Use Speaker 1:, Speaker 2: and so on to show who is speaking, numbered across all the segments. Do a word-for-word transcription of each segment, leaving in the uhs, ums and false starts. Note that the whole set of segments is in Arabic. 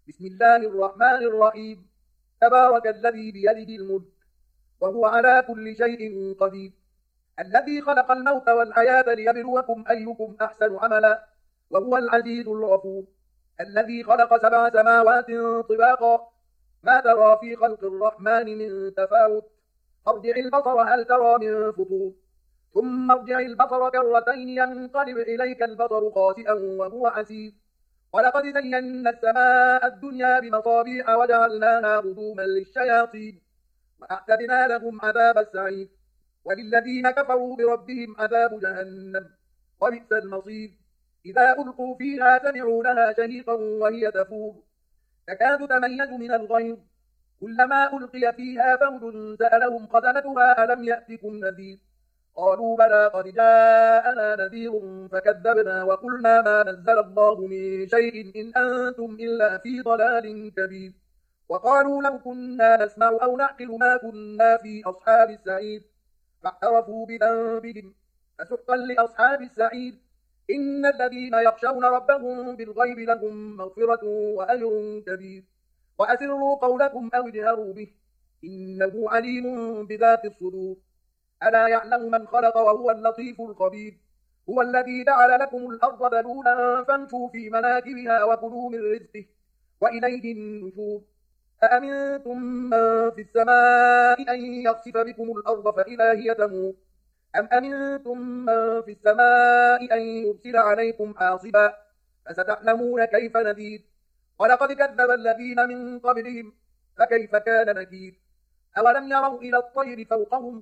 Speaker 1: بسم الله الرحمن الرحيم. تبارك الذي بيده الملك وهو على كل شيء قدير، الذي خلق الموت والحياة ليبلوكم أيكم أحسن عملا، وهو العزيز الغفور. الذي خلق سبع سماوات طباقا، ما ترى في خلق الرحمن من تفاوت. ارجع البصر هل ترى من فطور، ثم ارجع البصر كرتين ينقلب إليك البصر خاسئا وهو حسير. ولقد زينا السماء الدنيا بمصابيح وجعلناها رجوما للشياطين، وأعتدنا لهم عذاب السعير. وللذين كفروا بربهم عذاب جهنم، وبئس المصير. إذا ألقوا فيها سمعوا لها شهيقا وهي تفور، تكاد تميز من الغيظ. كلما ألقي فيها فوج سألهم خزنتها ألم يأتكم نذير، قالوا بلى قد جاءنا نذير فكذبنا وقلنا ما نزل الله من شيء إن أنتم إلا في ضلال كبير. وقالوا لو كنا نسمع أو نعقل ما كنا في أصحاب السعير، فاعترفوا بذنبهم فسحقا لأصحاب السعير. إن الذين يخشون ربهم بالغيب لهم مغفرة وأجر كبير. وأسروا قولكم أو اجهروا به، إنه عليم بذات الصدور. ألا يعلم من خلق وهو اللطيف الخبير. هو الذي جعل لكم الأرض ذلولا فامشوا في مناكبها وكلوا من رزقه وإليه النشور. أأمنتم من في السماء أن يخسف بكم الأرض فإذا هي تمور، أم أمنتم من في السماء أن يرسل عليكم حاصبا، فستعلمون كيف نذير. ولقد كذب الذين من قبلهم فكيف كان نكير. أولم يروا إلى الطير فوقهم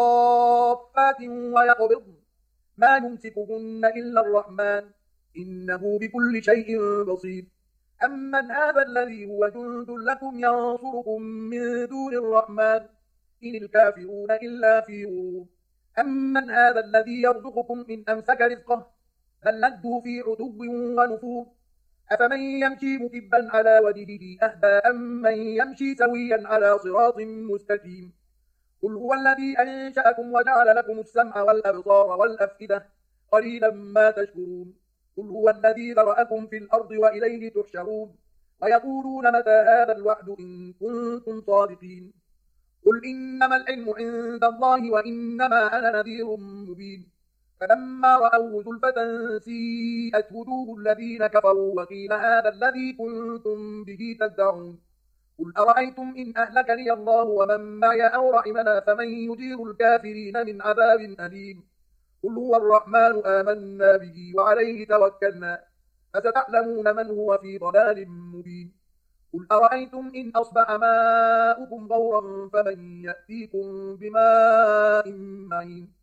Speaker 1: صافات ويقبضن ما يمسكهن إلا الرحمن إنه بكل شيء بصير. أمن هذا الذي هو جند لكم ينصركم من دون الرحمن إن الكافرون إلا في غرور. أمن هذا الذي يرزقكم إن أمسك رزقه بل لجوا في عتو ونفور. أفمن يمشي مكبا على وجهه أهدى أمن يمشي سويا على صراط مستقيم. قل هو الذي أنشأكم وجعل لكم السمع والأبصار والأفئدة قليلا ما تشكرون. قل هو الذي ذرأكم في الأرض وإليه تحشرون. ويقولون متى هذا الوعد إن كنتم صادقين. قل إنما العلم عند الله وإنما أنا نذير مبين. فلما رأوه زلفة سيئت وجوه الذين كفروا وقيل هذا الذي كنتم به تدعون. قل أرأيتم إن أهلكني الله ومن معي أو رحمنا فمن يجير الكافرين من عذاب أليم. قل هو الرحمن آمنا به وعليه توكلنا فستعلمون من هو في ضلال مبين. قل أرأيتم إن أصبح ماؤكم غورا فمن يأتيكم بماء معين.